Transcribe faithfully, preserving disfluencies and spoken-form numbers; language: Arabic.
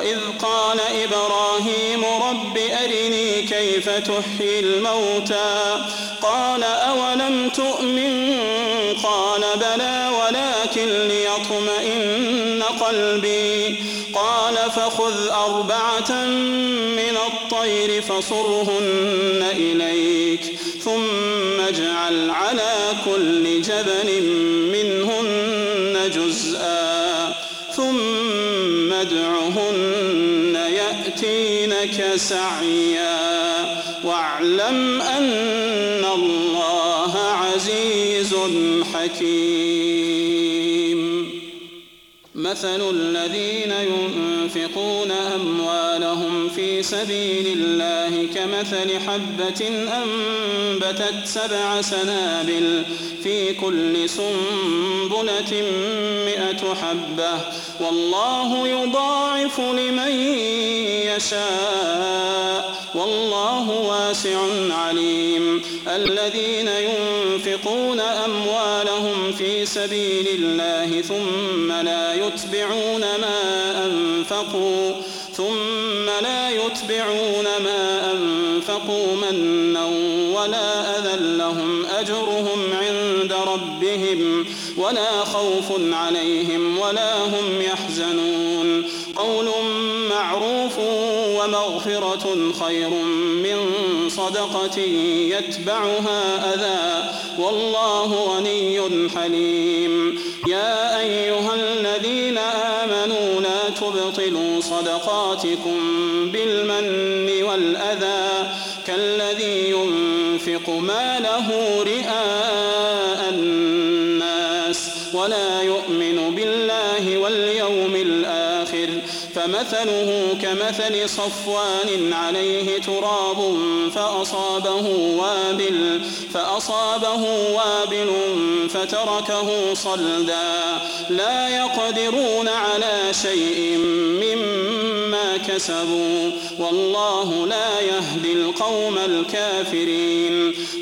وإذ قال إبراهيم رب أرني كيف تحيي الموتى قال أولم تؤمن قال بلى ولكن ليطمئن قلبي قال فخذ أربعة من الطير فصرهن إليك ثم اجعل على كل جبل منهن جزءا ثم ادعهن يأتينك سعيا واعلم أن الله عزيز حكيم. مثل الذين ينفقون أموالهم في سبيل الله كمثل حبة أنبتت سبع سنابل في كل سنبلة مئة حبة والله يضاعف لمن يشاء والله واسع عليم. الذين ينفقون أموالهم في سبيل الله ثم لا يتبعون ما أنفقوا ثم لا يتبعون ما أنفقوا منا ولا أذى لهم أجرهم عند ربهم ولا خوف عليهم ولا هم يحزنون. قول معروف ومغفرة خير من صدقة يتبعها أذى والله غني حليم. يا أيها الذين آمنوا لا تبطلوا صدقاتكم بالمن والأذى كالذي ينفق ماله رئاء الناس ولا يؤمن بالله واليوم الآخر فمثله كمثل صفوان عليه تراب فأصابه وابل فأصابه وابل فتركه صلدا لا يقدرون على شيء مما كسبوا والله لا يهدي القوم الكافرين.